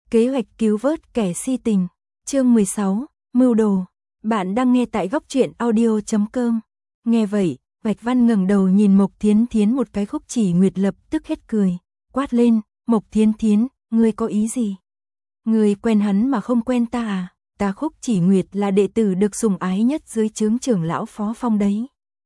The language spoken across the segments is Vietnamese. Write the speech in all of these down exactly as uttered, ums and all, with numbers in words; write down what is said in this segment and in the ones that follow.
Kế hoạch cứu vớt kẻ si tình. Chương mười sáu, mưu đồ. Bạn đang nghe tại góc truyện audio chấm com. Nghe vậy, Bạch Văn ngẩng đầu nhìn Mộc Thiến Thiến một cái. Khúc Chỉ Nguyệt lập tức hết cười, quát lên, "Mộc Thiến Thiến, ngươi có ý gì? Ngươi quen hắn mà không quen ta à? Ta Khúc Chỉ Nguyệt là đệ tử được sủng ái nhất dưới trướng trưởng lão Phó Phong đấy."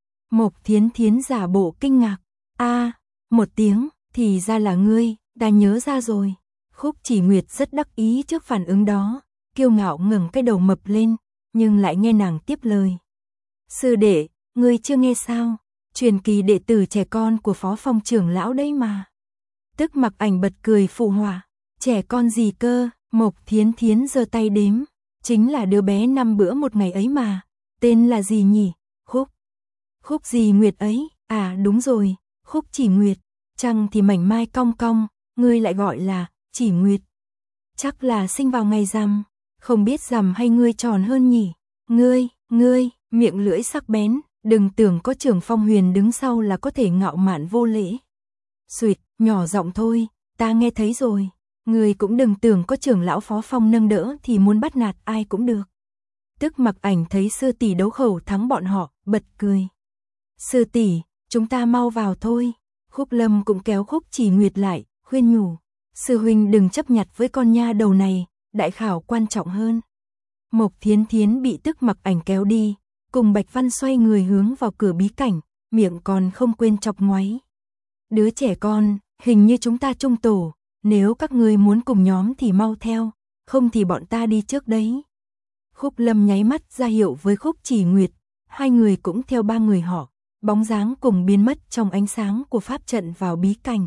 Mộc Thiến Thiến giả bộ kinh ngạc, "A," một tiếng, "thì ra là ngươi, ta nhớ ra rồi." Khúc Chỉ Nguyệt rất đắc ý trước phản ứng đó, kiêu ngạo ngẩng cái đầu mập lên, nhưng lại nghe nàng tiếp lời. "Sư đệ, ngươi chưa nghe sao? Truyền kỳ đệ tử trẻ con của Phó Phong trưởng lão đấy mà." Tức Mặc Ảnh bật cười phụ họa, "Trẻ con gì cơ?" Mộc Thiến Thiến giơ tay đếm, "Chính là đứa bé năm bữa một ngày ấy mà, tên là gì nhỉ? Khúc. Khúc gì Nguyệt ấy, à đúng rồi, Khúc Chỉ Nguyệt, chăng thì mảnh mai cong cong, ngươi lại gọi là Chỉ Nguyệt. Chắc là sinh vào ngày rằm, không biết rằm hay ngươi tròn hơn nhỉ? Ngươi, ngươi." Miệng lưỡi sắc bén, đừng tưởng có Trưởng Phong Huyền đứng sau là có thể ngạo mạn vô lễ. "Xuyệt, nhỏ giọng thôi, ta nghe thấy rồi. Ngươi cũng đừng tưởng có trưởng lão Phó Phong nâng đỡ thì muốn bắt nạt ai cũng được." Tức Mặc Ảnh thấy sư tỷ đấu khẩu thắng bọn họ, bật cười. "Sư tỷ, chúng ta mau vào thôi." Khúc Lâm cũng kéo Khúc Chỉ Nguyệt lại, khuyên nhủ, "Sư huynh đừng chấp nhặt với con nha đầu này, đại khảo quan trọng hơn." Mộc Thiến Thiến bị Tức Mặc Ảnh kéo đi, cùng Bạch Văn xoay người hướng vào cửa bí cảnh, miệng còn không quên chọc ngoáy. "Đứa trẻ con, hình như chúng ta chung tổ, nếu các ngươi muốn cùng nhóm thì mau theo, không thì bọn ta đi trước đấy." Khúc Lâm nháy mắt ra hiệu với Khúc Chỉ Nguyệt, hai người cũng theo ba người họ, bóng dáng cùng biến mất trong ánh sáng của pháp trận vào bí cảnh.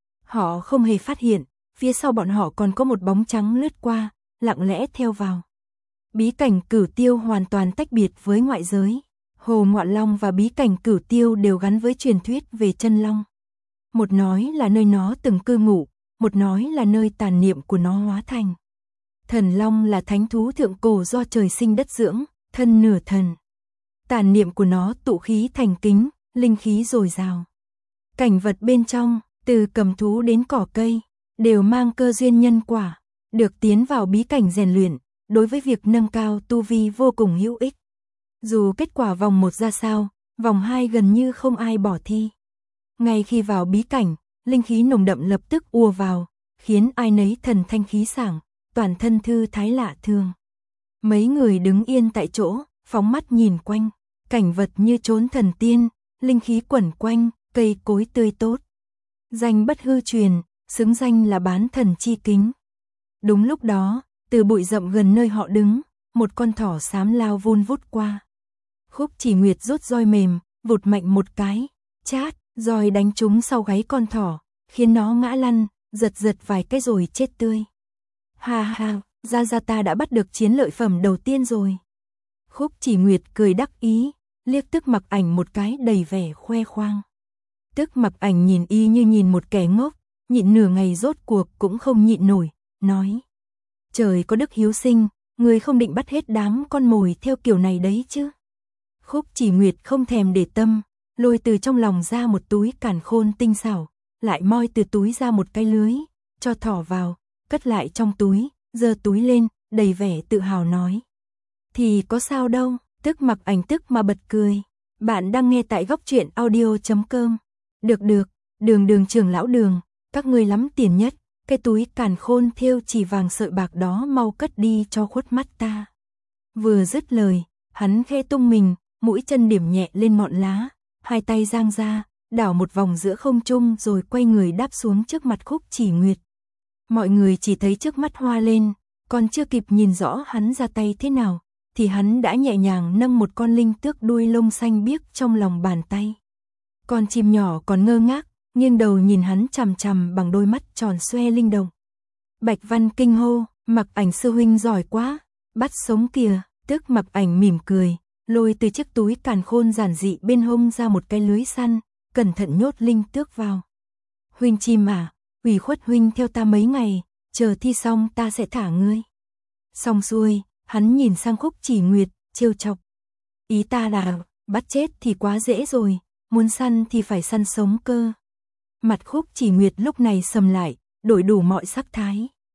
Họ không hề phát hiện, phía sau bọn họ còn có một bóng trắng lướt qua, lặng lẽ theo vào. Bí cảnh Cửu Tiêu hoàn toàn tách biệt với ngoại giới. Hồ Ngoạn Long và bí cảnh Cửu Tiêu đều gắn với truyền thuyết về chân long. Một nói là nơi nó từng cư ngụ, một nói là nơi tàn niệm của nó hóa thành. Thần long là thánh thú thượng cổ do trời sinh đất dưỡng, thân nửa thần. Tàn niệm của nó tụ khí thành kính, linh khí dồi dào. Cảnh vật bên trong, từ cầm thú đến cỏ cây, đều mang cơ duyên nhân quả, được tiến vào bí cảnh rèn luyện, đối với việc nâng cao tu vi vô cùng hữu ích. Dù kết quả vòng một ra sao, vòng hai gần như không ai bỏ thi. Ngay khi vào bí cảnh, linh khí nồng đậm lập tức ùa vào, khiến ai nấy thần thanh khí sảng, toàn thân thư thái lạ thường. Mấy người đứng yên tại chỗ, phóng mắt nhìn quanh, cảnh vật như chốn thần tiên, linh khí quẩn quanh, cây cối tươi tốt. Danh bất hư truyền, xứng danh là bán thần chi kính. Đúng lúc đó, từ bụi rậm gần nơi họ đứng, một con thỏ xám lao vun vút qua. Khúc Chỉ Nguyệt rút roi mềm, vụt mạnh một cái, chát, roi đánh trúng sau gáy con thỏ, khiến nó ngã lăn, giật giật vài cái rồi chết tươi. "Ha ha, ra ra ta đã bắt được chiến lợi phẩm đầu tiên rồi." Khúc Chỉ Nguyệt cười đắc ý, liếc Tức Mặc Ảnh một cái đầy vẻ khoe khoang. Tức Mặc Ảnh nhìn y như nhìn một kẻ ngốc, nhịn nửa ngày rốt cuộc cũng không nhịn nổi, nói: "Trời có đức hiếu sinh, người không định bắt hết đám con mồi theo kiểu này đấy chứ?" Khúc Chỉ Nguyệt không thèm để tâm, lôi từ trong lòng ra một túi càn khôn tinh xảo, lại moi từ túi ra một cái lưới, cho thỏ vào, cất lại trong túi, giơ túi lên, đầy vẻ tự hào nói: "Thì có sao đâu." Tức Mặc Ảnh tức mà bật cười. Bạn đang nghe tại góc truyện audio chấm com. "Được được, Đường Đường trưởng lão Đường, các ngươi lắm tiền nhất, cái túi càn khôn thêu chỉ vàng sợi bạc đó mau cất đi cho khuất mắt ta." Vừa dứt lời, hắn khẽ tung mình, mũi chân điểm nhẹ lên ngọn lá, hai tay giang ra, đảo một vòng giữa không trung rồi quay người đáp xuống trước mặt Khúc Chỉ Nguyệt. Mọi người chỉ thấy trước mắt hoa lên, còn chưa kịp nhìn rõ hắn ra tay thế nào, thì hắn đã nhẹ nhàng nâng một con linh tước đuôi lông xanh biếc trong lòng bàn tay. Con chim nhỏ còn ngơ ngác, nghiêng đầu nhìn hắn chằm chằm bằng đôi mắt tròn xoe linh động. Bạch Văn kinh hô, "Mặc Ảnh sư huynh giỏi quá, bắt sống kìa." Tức Mặc Ảnh mỉm cười, lôi từ chiếc túi càn khôn giản dị bên hông ra một cái lưới săn, cẩn thận nhốt linh tước vào. "Huynh chim à, ủy khuất huynh theo ta mấy ngày, chờ thi xong ta sẽ thả ngươi." Xong xuôi, hắn nhìn sang Khúc Chỉ Nguyệt, trêu chọc: "Ý ta là, bắt chết thì quá dễ rồi, muốn săn thì phải săn sống cơ." Mặt Khúc Chỉ Nguyệt lúc này sầm lại, đổi đủ mọi sắc thái.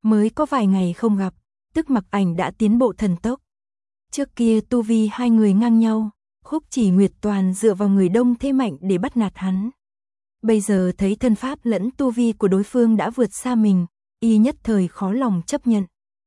Mới có vài ngày không gặp, Tức Mặc Ảnh đã tiến bộ thần tốc. Trước kia tu vi hai người ngang nhau, Khúc Chỉ Nguyệt toàn dựa vào người đông thế mạnh để bắt nạt hắn. Bây giờ thấy thân pháp lẫn tu vi của đối phương đã vượt xa mình, y nhất thời khó lòng chấp nhận.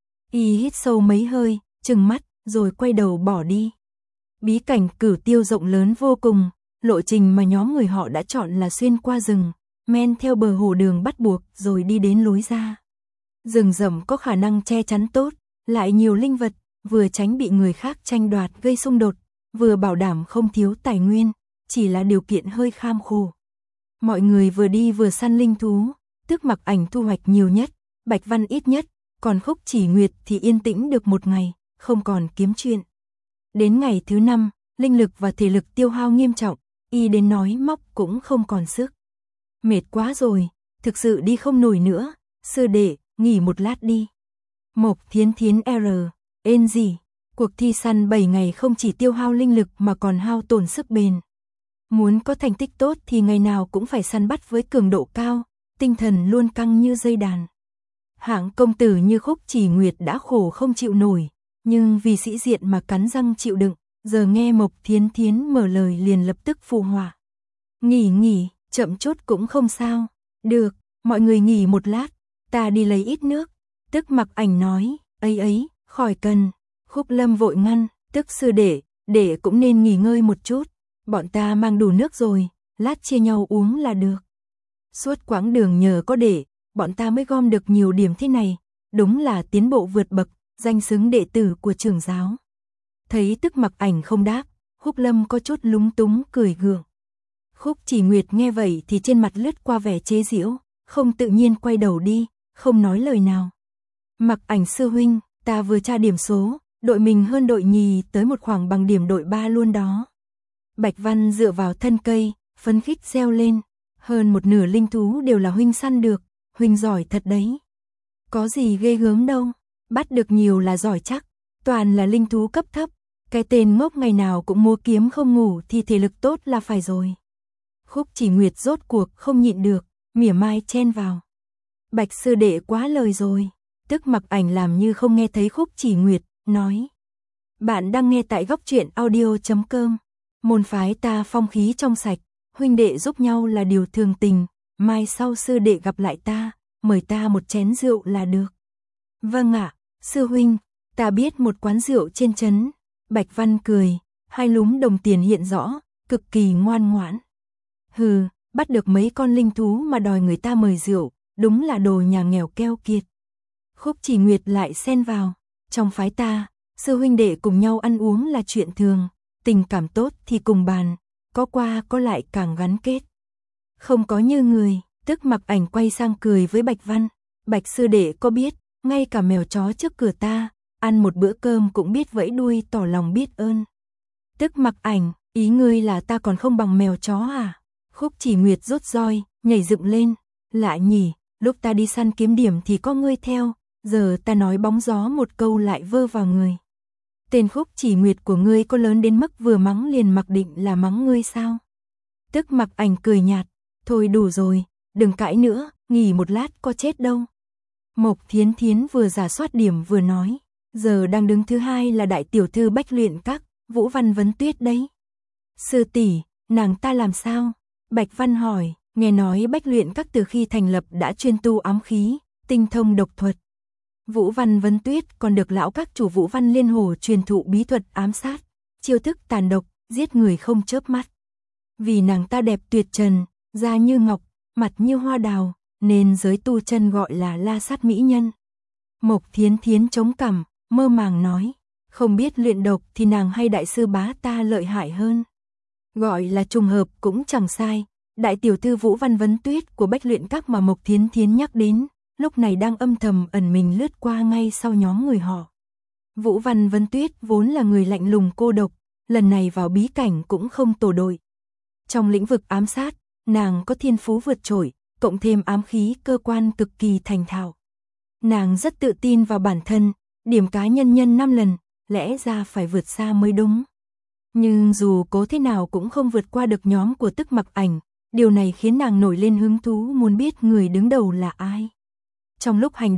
Y hít sâu mấy hơi, trừng mắt, rồi quay đầu bỏ đi. Bí cảnh Cửu Tiêu rộng lớn vô cùng, lộ trình mà nhóm người họ đã chọn là xuyên qua rừng, men theo bờ hồ đường bắt buộc rồi đi đến lối ra. Rừng rậm có khả năng che chắn tốt, lại nhiều linh vật, vừa tránh bị người khác tranh đoạt gây xung đột, vừa bảo đảm không thiếu tài nguyên, chỉ là điều kiện hơi kham khổ. Mọi người vừa đi vừa săn linh thú, Tức Mặc Ảnh thu hoạch nhiều nhất, Bạch Văn ít nhất, còn Khúc Chỉ Nguyệt thì yên tĩnh được một ngày, không còn kiếm chuyện. Đến ngày thứ năm, linh lực và thể lực tiêu hao nghiêm trọng, y đến nói móc cũng không còn sức. Mệt quá rồi, thực sự đi không nổi nữa, sư đệ, nghỉ một lát đi. Mộc Thiến Thiến R, ên gì, cuộc thi săn bảy ngày không chỉ tiêu hao linh lực mà còn hao tổn sức bền. Muốn có thành tích tốt thì ngày nào cũng phải săn bắt với cường độ cao, tinh thần luôn căng như dây đàn. Hạng công tử như Khúc Chỉ Nguyệt đã khổ không chịu nổi, nhưng vì sĩ diện mà cắn răng chịu đựng, giờ nghe Mộc Thiến Thiến mở lời liền lập tức phụ họa. Nghỉ nghỉ, chậm chút cũng không sao. Được, mọi người nghỉ một lát, ta đi lấy ít nước. Tức Mặc Ảnh nói, ấy ấy, khỏi cần. Khúc Lâm vội ngăn, Tức sư đệ, đệ cũng nên nghỉ ngơi một chút. Bọn ta mang đủ nước rồi, lát chia nhau uống là được. Suốt quãng đường nhờ có đệ, bọn ta mới gom được nhiều điểm thế này, đúng là tiến bộ vượt bậc, danh xứng đệ tử của trưởng giáo. Thấy Tức Mặc Ảnh không đáp, Khúc Lâm có chút lúng túng cười gượng. Khúc Chỉ Nguyệt nghe vậy thì trên mặt lướt qua vẻ chế giễu, không tự nhiên quay đầu đi, không nói lời nào. Mặc Ảnh sư huynh, ta vừa tra điểm số, đội mình hơn đội nhì tới một khoảng bằng điểm đội ba luôn đó. Bạch Văn dựa vào thân cây, phấn khích reo lên, hơn một nửa linh thú đều là huynh săn được, huynh giỏi thật đấy. Có gì ghê gớm đâu, bắt được nhiều là giỏi chắc, toàn là linh thú cấp thấp, cái tên ngốc ngày nào cũng mua kiếm không ngủ thì thể lực tốt là phải rồi. Khúc Chỉ Nguyệt rốt cuộc không nhịn được, mỉa mai chen vào. Bạch sư đệ quá lời rồi. Tức Mặc Ảnh làm như không nghe thấy Khúc Chỉ Nguyệt, nói. Bạn đang nghe tại góc truyện audio chấm com. Môn phái ta phong khí trong sạch, huynh đệ giúp nhau là điều thường tình, mai sau sư đệ gặp lại ta, mời ta một chén rượu là được. Vâng ạ, sư huynh, ta biết một quán rượu trên trấn. Bạch Văn cười, hai lúm đồng tiền hiện rõ, cực kỳ ngoan ngoãn. Hừ, bắt được mấy con linh thú mà đòi người ta mời rượu, đúng là đồ nhà nghèo keo kiệt. Khúc Chỉ Nguyệt lại xen vào, trong phái ta, sư huynh đệ cùng nhau ăn uống là chuyện thường, tình cảm tốt thì cùng bàn, có qua có lại càng gắn kết. Không có như người, Tức Mặc Ảnh quay sang cười với Bạch Văn, Bạch sư đệ có biết, ngay cả mèo chó trước cửa ta, ăn một bữa cơm cũng biết vẫy đuôi tỏ lòng biết ơn. Tức Mặc Ảnh, ý ngươi là ta còn không bằng mèo chó à? Khúc Chỉ Nguyệt rút roi, nhảy dựng lên, lạ nhỉ, lúc ta đi săn kiếm điểm thì có ngươi theo, giờ ta nói bóng gió một câu lại vơ vào người. Tên Khúc Chỉ Nguyệt của ngươi có lớn đến mức vừa mắng liền mặc định là mắng ngươi sao? Tức Mặc Ảnh cười nhạt, thôi đủ rồi, đừng cãi nữa, nghỉ một lát có chết đâu. Mộc Thiến Thiến vừa giả soát điểm vừa nói, giờ đang đứng thứ hai là đại tiểu thư Bách Luyện Các, Vũ Văn Vấn Tuyết đấy. Sư tỷ, nàng ta làm sao? Bạch Văn hỏi, nghe nói Bách Luyện Các từ khi thành lập đã chuyên tu ám khí, tinh thông độc thuật. Vũ Văn Vấn Tuyết còn được lão các chủ Vũ Văn Liên Hồ truyền thụ bí thuật ám sát, chiêu thức tàn độc, giết người không chớp mắt. Vì nàng ta đẹp tuyệt trần, da như ngọc, mặt như hoa đào, nên giới tu chân gọi là la sát mỹ nhân. Mộc Thiến Thiến chống cằm, mơ màng nói, không biết luyện độc thì nàng hay đại sư bá ta lợi hại hơn. Gọi là trùng hợp cũng chẳng sai, đại tiểu thư Vũ Văn Vấn Tuyết của Bách Luyện Các mà Mộc Thiến Thiến nhắc đến, lúc này đang âm thầm ẩn mình lướt qua ngay sau nhóm người họ. Vũ Văn Vấn Tuyết vốn là người lạnh lùng cô độc, lần này vào bí cảnh cũng không tổ đội. Trong lĩnh vực ám sát, nàng có thiên phú vượt trội, cộng thêm ám khí cơ quan cực kỳ thành thạo. Nàng rất tự tin vào bản thân, điểm cá nhân nhân năm lần, lẽ ra phải vượt xa mới đúng. Nhưng dù cố thế nào cũng không vượt qua được nhóm của Tức Mặc Ảnh, điều này khiến nàng nổi lên hứng thú muốn biết người đứng đầu là ai. Trong lúc hành động,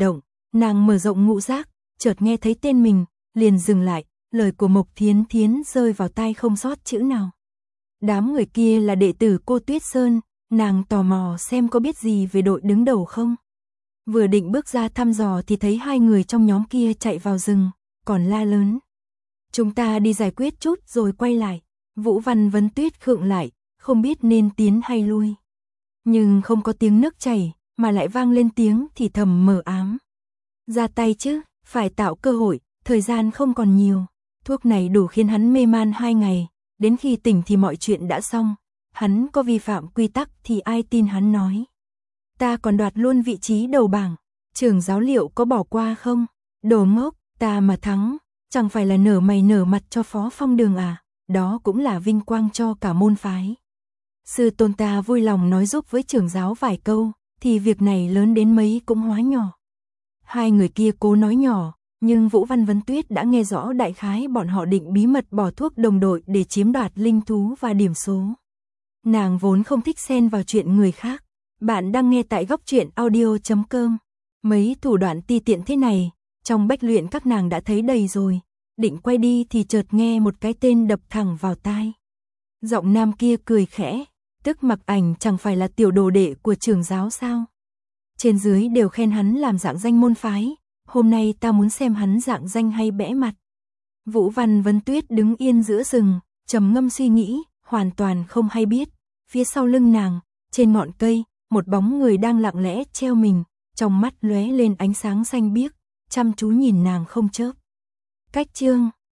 nàng mở rộng ngũ giác, chợt nghe thấy tên mình, liền dừng lại, lời của Mộc Thiến Thiến rơi vào tai không sót chữ nào. Đám người kia là đệ tử cô Tuyết Sơn, nàng tò mò xem có biết gì về đội đứng đầu không. Vừa định bước ra thăm dò thì thấy hai người trong nhóm kia chạy vào rừng, còn la lớn. Chúng ta đi giải quyết chút rồi quay lại. Vũ Văn Vấn Tuyết khựng lại, không biết nên tiến hay lui. Nhưng không có tiếng nước chảy, mà lại vang lên tiếng thì thầm mờ ám. Ra tay chứ, phải tạo cơ hội, thời gian không còn nhiều. Thuốc này đủ khiến hắn mê man hai ngày, đến khi tỉnh thì mọi chuyện đã xong. Hắn có vi phạm quy tắc thì ai tin hắn nói. Ta còn đoạt luôn vị trí đầu bảng, trưởng giáo liệu có bỏ qua không? Đồ ngốc, ta mà thắng, chẳng phải là nở mày nở mặt cho Phó Phong Đường à? Đó cũng là vinh quang cho cả môn phái. Sư tôn ta vui lòng nói giúp với trưởng giáo vài câu, thì việc này lớn đến mấy cũng hóa nhỏ. Hai người kia cố nói nhỏ, nhưng Vũ Văn Vấn Tuyết đã nghe rõ đại khái bọn họ định bí mật bỏ thuốc đồng đội để chiếm đoạt linh thú và điểm số. Nàng vốn không thích xen vào chuyện người khác. Bạn đang nghe tại góc truyện audio chấm com. Mấy thủ đoạn ti tiện thế này, trong bách luyện các nàng đã thấy đầy rồi. Định quay đi thì chợt nghe một cái tên đập thẳng vào tai. Giọng nam kia cười khẽ, tức Mặc Ảnh chẳng phải là tiểu đồ đệ của trưởng giáo sao? Trên dưới đều khen hắn làm dạng danh môn phái, hôm nay ta muốn xem hắn dạng danh hay bẽ mặt. Vũ Văn Vấn Tuyết đứng yên giữa rừng, trầm ngâm suy nghĩ, hoàn toàn không hay biết. Phía sau lưng nàng, trên ngọn cây, một bóng người đang lặng lẽ treo mình, trong mắt lóe lên ánh sáng xanh biếc, chăm chú nhìn nàng không chớp. Cách chương